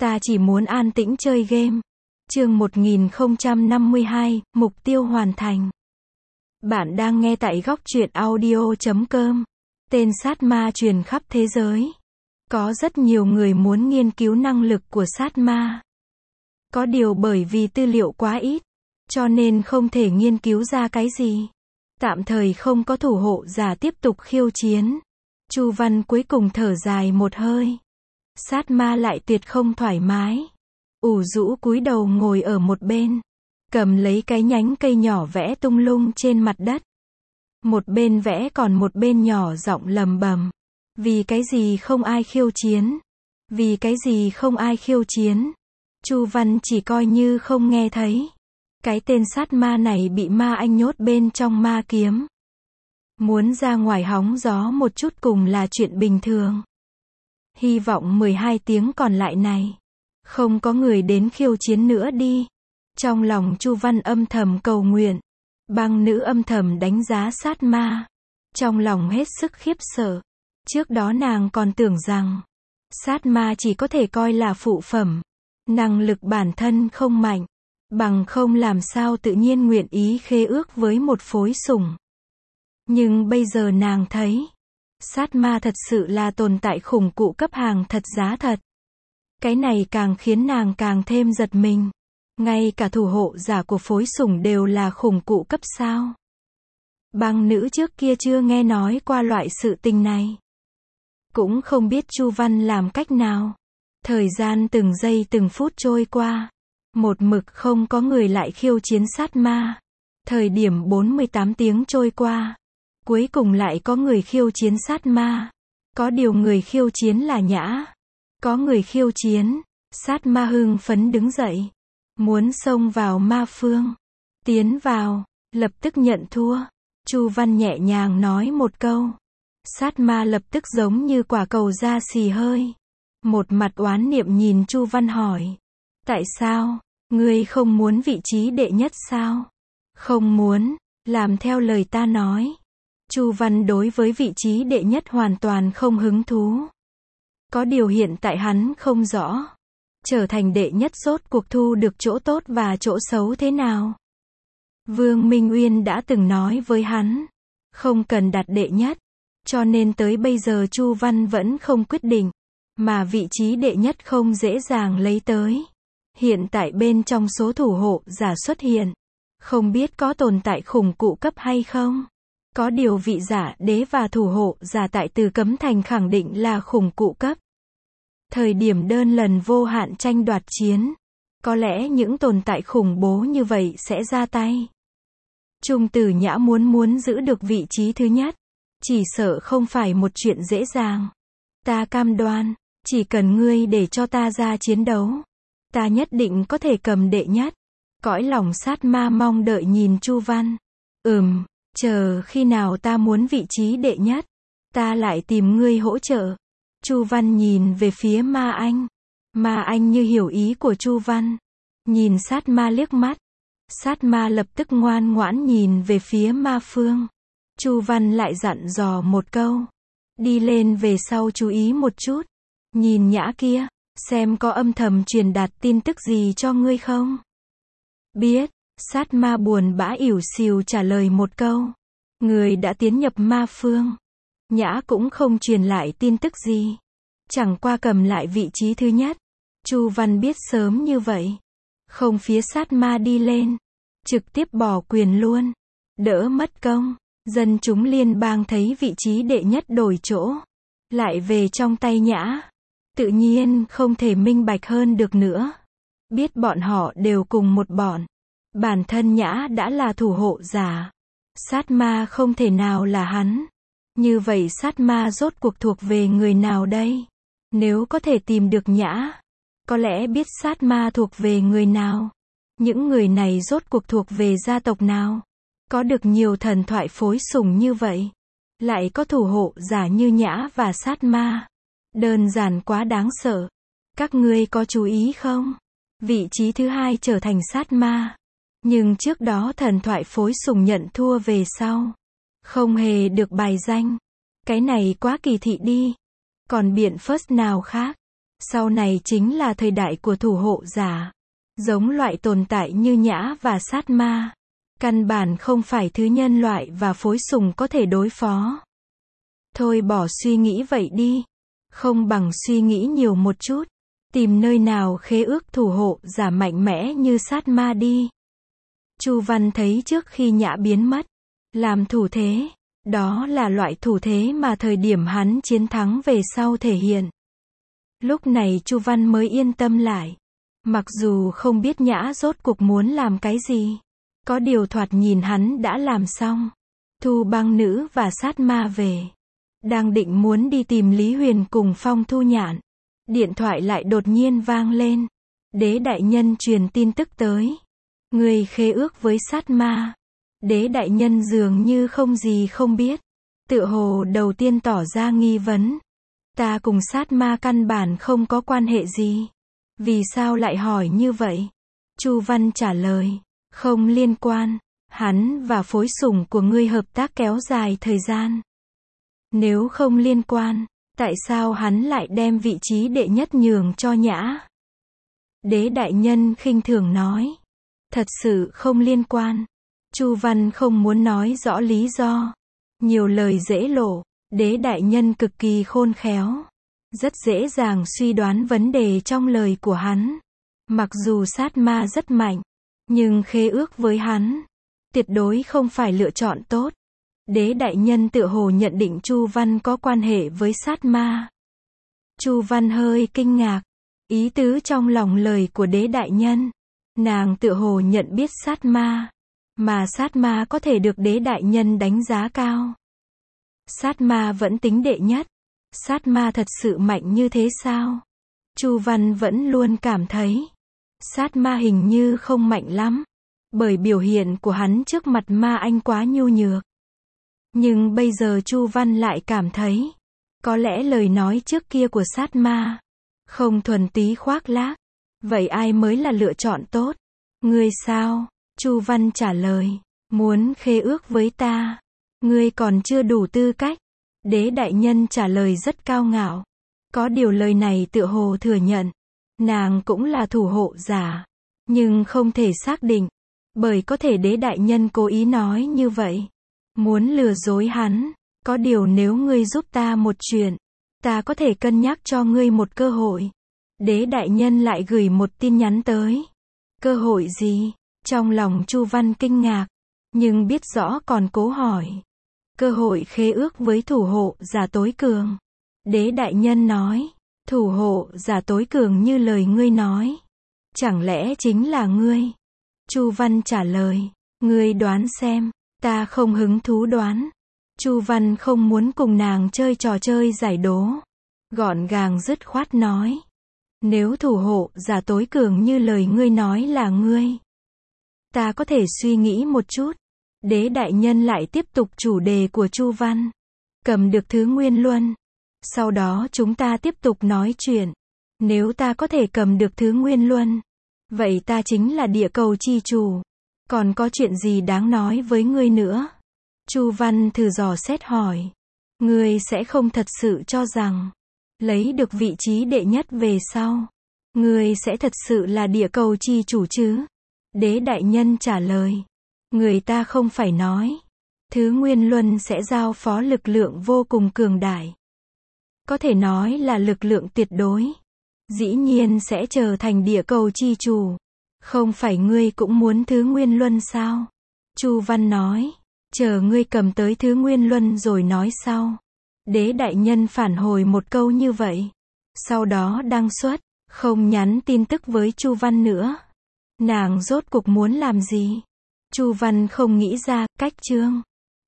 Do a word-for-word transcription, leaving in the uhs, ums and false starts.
Ta chỉ muốn an tĩnh chơi game. Chương một nghìn không trăm năm mươi hai, mục tiêu hoàn thành. Bạn đang nghe tại góc truyện audio chấm com. Tên sát ma truyền khắp thế giới. Có rất nhiều người muốn nghiên cứu năng lực của sát ma. Có điều bởi vì tư liệu quá ít, cho nên không thể nghiên cứu ra cái gì. Tạm thời không có thủ hộ giả tiếp tục khiêu chiến. Chu Văn cuối cùng thở dài một hơi. Sát ma lại tuyệt không thoải mái. ủ rũ cúi đầu ngồi ở một bên, cầm lấy cái nhánh cây nhỏ vẽ tung lung trên mặt đất. Một bên vẽ còn một bên nhỏ giọng lầm bầm. Vì cái gì không ai khiêu chiến? Vì cái gì không ai khiêu chiến? Chu Văn chỉ coi như không nghe thấy. Cái tên sát ma này bị ma anh nhốt bên trong ma kiếm. Muốn ra ngoài hóng gió một chút cùng là chuyện bình thường. Hy vọng mười hai tiếng còn lại này, không có người đến khiêu chiến nữa đi. Trong lòng Chu Văn âm thầm cầu nguyện. Băng nữ âm thầm đánh giá sát ma. Trong lòng hết sức khiếp sợ. Trước đó nàng còn tưởng rằng, sát ma chỉ có thể coi là phụ phẩm. Năng lực bản thân không mạnh. Bằng không làm sao tự nhiên nguyện ý khế ước với một phối sủng. Nhưng bây giờ nàng thấy, sát ma thật sự là tồn tại khủng cụ cấp hàng thật giá thật. Cái này càng khiến nàng càng thêm giật mình. Ngay cả thủ hộ giả của phối sủng đều là khủng cụ cấp sao? Băng nữ trước kia chưa nghe nói qua loại sự tình này. Cũng không biết Chu Văn làm cách nào. Thời gian từng giây từng phút trôi qua. Một mực không có người lại khiêu chiến sát ma. Thời điểm bốn mươi tám tiếng trôi qua. Cuối cùng lại có người khiêu chiến sát ma. Có điều người khiêu chiến là Nhã. Có người khiêu chiến. Sát ma hưng phấn đứng dậy. Muốn xông vào ma phương. Tiến vào. Lập tức nhận thua. Chu Văn nhẹ nhàng nói một câu. Sát ma lập tức giống như quả cầu da xì hơi. Một mặt oán niệm nhìn Chu Văn hỏi. Tại sao? Ngươi không muốn vị trí đệ nhất sao? Không muốn. Làm theo lời ta nói. Chu Văn đối với vị trí đệ nhất hoàn toàn không hứng thú. Có điều hiện tại hắn không rõ. Trở thành đệ nhất rốt cuộc thu được chỗ tốt và chỗ xấu thế nào? Vương Minh Uyên đã từng nói với hắn. Không cần đạt đệ nhất. Cho nên tới bây giờ Chu Văn vẫn không quyết định. Mà vị trí đệ nhất không dễ dàng lấy tới. Hiện tại bên trong số thủ hộ giả xuất hiện. Không biết có tồn tại khủng cụ cấp hay không? Có điều vị giả đế và thủ hộ giả tại Từ Cấm Thành khẳng định là khủng cụ cấp. Thời điểm đơn lần vô hạn tranh đoạt chiến. Có lẽ những tồn tại khủng bố như vậy sẽ ra tay. Trung Tử Nhã muốn muốn giữ được vị trí thứ nhất. Chỉ sợ không phải một chuyện dễ dàng. Ta cam đoan, chỉ cần ngươi để cho ta ra chiến đấu. Ta nhất định có thể cầm đệ nhất. Cõi lòng sát ma mong đợi nhìn Chu Văn. Ừm, chờ khi nào ta muốn vị trí đệ nhất. Ta lại tìm ngươi hỗ trợ. Chu Văn nhìn về phía ma anh. Ma anh như hiểu ý của Chu Văn. Nhìn sát ma liếc mắt. Sát ma lập tức ngoan ngoãn nhìn về phía ma phương. Chu Văn lại dặn dò một câu. Đi lên về sau chú ý một chút. Nhìn Nhã kia, xem có âm thầm truyền đạt tin tức gì cho ngươi không? Biết. Sát ma buồn bã ỉu xìu trả lời một câu. Người đã tiến nhập ma phương. Nhã cũng không truyền lại tin tức gì. Chẳng qua cầm lại vị trí thứ nhất. Chu Văn biết sớm như vậy. Không phía sát ma đi lên. Trực tiếp bỏ quyền luôn. Đỡ mất công. Dân chúng liên bang thấy vị trí đệ nhất đổi chỗ. Lại về trong tay Nhã. Tự nhiên không thể minh bạch hơn được nữa. Biết bọn họ đều cùng một bọn. Bản thân Nhã đã là thủ hộ giả. Sát ma không thể nào là hắn. Như vậy sát ma rốt cuộc thuộc về người nào đây? Nếu có thể tìm được Nhã, có lẽ biết sát ma thuộc về người nào? Những người này rốt cuộc thuộc về gia tộc nào? Có được nhiều thần thoại phối sủng như vậy, lại có thủ hộ giả như Nhã và sát ma. Đơn giản quá đáng sợ. Các ngươi có chú ý không? Vị trí thứ hai trở thành sát ma. Nhưng trước đó thần thoại phối sủng nhận thua về sau. Không hề được bài danh. Cái này quá kỳ thị đi. Còn biện first nào khác? Sau này chính là thời đại của thủ hộ giả. Giống loại tồn tại như Nhã và Sát Ma. Căn bản không phải thứ nhân loại và phối sùng có thể đối phó. Thôi bỏ suy nghĩ vậy đi. Không bằng suy nghĩ nhiều một chút. Tìm nơi nào khế ước thủ hộ giả mạnh mẽ như Sát Ma đi. Chu Văn thấy trước khi Nhã biến mất, làm thủ thế. Đó là loại thủ thế mà thời điểm hắn chiến thắng về sau thể hiện. Lúc này Chu Văn mới yên tâm lại. Mặc dù không biết Nhã rốt cuộc muốn làm cái gì. Có điều thoạt nhìn hắn đã làm xong. Thu Băng Nữ và Sát Ma về. Đang định muốn đi tìm Lý Huyền cùng Phong Thu Nhạn. Điện thoại lại đột nhiên vang lên. Đế đại nhân truyền tin tức tới. Người khế ước với Sát Ma. Đế đại nhân dường như không gì không biết. Tựa hồ đầu tiên tỏ ra nghi vấn. Ta cùng Sát Ma căn bản không có quan hệ gì. Vì sao lại hỏi như vậy? Chu Văn trả lời. Không liên quan. Hắn và phối sủng của ngươi hợp tác kéo dài thời gian. Nếu không liên quan, tại sao hắn lại đem vị trí đệ nhất nhường cho Nhã? Đế đại nhân khinh thường nói. Thật sự không liên quan. Chu Văn không muốn nói rõ lý do. Nhiều lời dễ lộ. Đế đại nhân cực kỳ khôn khéo. Rất dễ dàng suy đoán vấn đề trong lời của hắn. Mặc dù Sát Ma rất mạnh, nhưng khế ước với hắn tuyệt đối không phải lựa chọn tốt. Đế đại nhân tựa hồ nhận định Chu Văn có quan hệ với Sát Ma. Chu Văn hơi kinh ngạc. Ý tứ trong lòng lời của đế đại nhân. Nàng tựa hồ nhận biết Sát Ma. Mà Sát Ma có thể được đế đại nhân đánh giá cao. Sát Ma vẫn tính đệ nhất. Sát Ma thật sự mạnh như thế sao? Chu Văn vẫn luôn cảm thấy. Sát Ma hình như không mạnh lắm. Bởi biểu hiện của hắn trước mặt Ma Anh quá nhu nhược. Nhưng bây giờ Chu Văn lại cảm thấy. Có lẽ lời nói trước kia của Sát Ma không thuần túy khoác lác. Vậy ai mới là lựa chọn tốt? Ngươi sao? Chu Văn trả lời. Muốn khế ước với ta. Ngươi còn chưa đủ tư cách. Đế đại nhân trả lời rất cao ngạo. Có điều lời này tựa hồ thừa nhận. Nàng cũng là thủ hộ giả. Nhưng không thể xác định. Bởi có thể đế đại nhân cố ý nói như vậy. Muốn lừa dối hắn. Có điều nếu ngươi giúp ta một chuyện. Ta có thể cân nhắc cho ngươi một cơ hội. Đế đại nhân lại gửi một tin nhắn tới. Cơ hội gì? Trong lòng Chu Văn kinh ngạc. Nhưng biết rõ còn cố hỏi. Cơ hội khế ước với thủ hộ giả tối cường. Đế đại nhân nói. Thủ hộ giả tối cường như lời ngươi nói. Chẳng lẽ chính là ngươi? Chu Văn trả lời. Ngươi đoán xem. Ta không hứng thú đoán. Chu Văn không muốn cùng nàng chơi trò chơi giải đố. Gọn gàng dứt khoát nói. Nếu thủ hộ giả tối cường như lời ngươi nói là ngươi. Ta có thể suy nghĩ một chút. Đế đại nhân lại tiếp tục chủ đề của Chu Văn. Cầm được thứ nguyên luân. Sau đó chúng ta tiếp tục nói chuyện. Nếu ta có thể cầm được thứ nguyên luân. Vậy ta chính là địa cầu chi chủ. Còn có chuyện gì đáng nói với ngươi nữa? Chu Văn thử dò xét hỏi. Ngươi sẽ không thật sự cho rằng. Lấy được vị trí đệ nhất về sau. Ngươi sẽ thật sự là địa cầu chi chủ chứ? Đế đại nhân trả lời. Người ta không phải nói. Thứ nguyên luân sẽ giao phó lực lượng vô cùng cường đại. Có thể nói là lực lượng tuyệt đối. Dĩ nhiên sẽ trở thành địa cầu chi chủ. Không phải ngươi cũng muốn thứ nguyên luân sao? Chu Văn nói. Chờ ngươi cầm tới thứ nguyên luân rồi nói sau. Đế đại nhân phản hồi một câu như vậy. Sau đó đăng xuất. Không nhắn tin tức với Chu Văn nữa. Nàng rốt cuộc muốn làm gì? Chu Văn không nghĩ ra cách chương.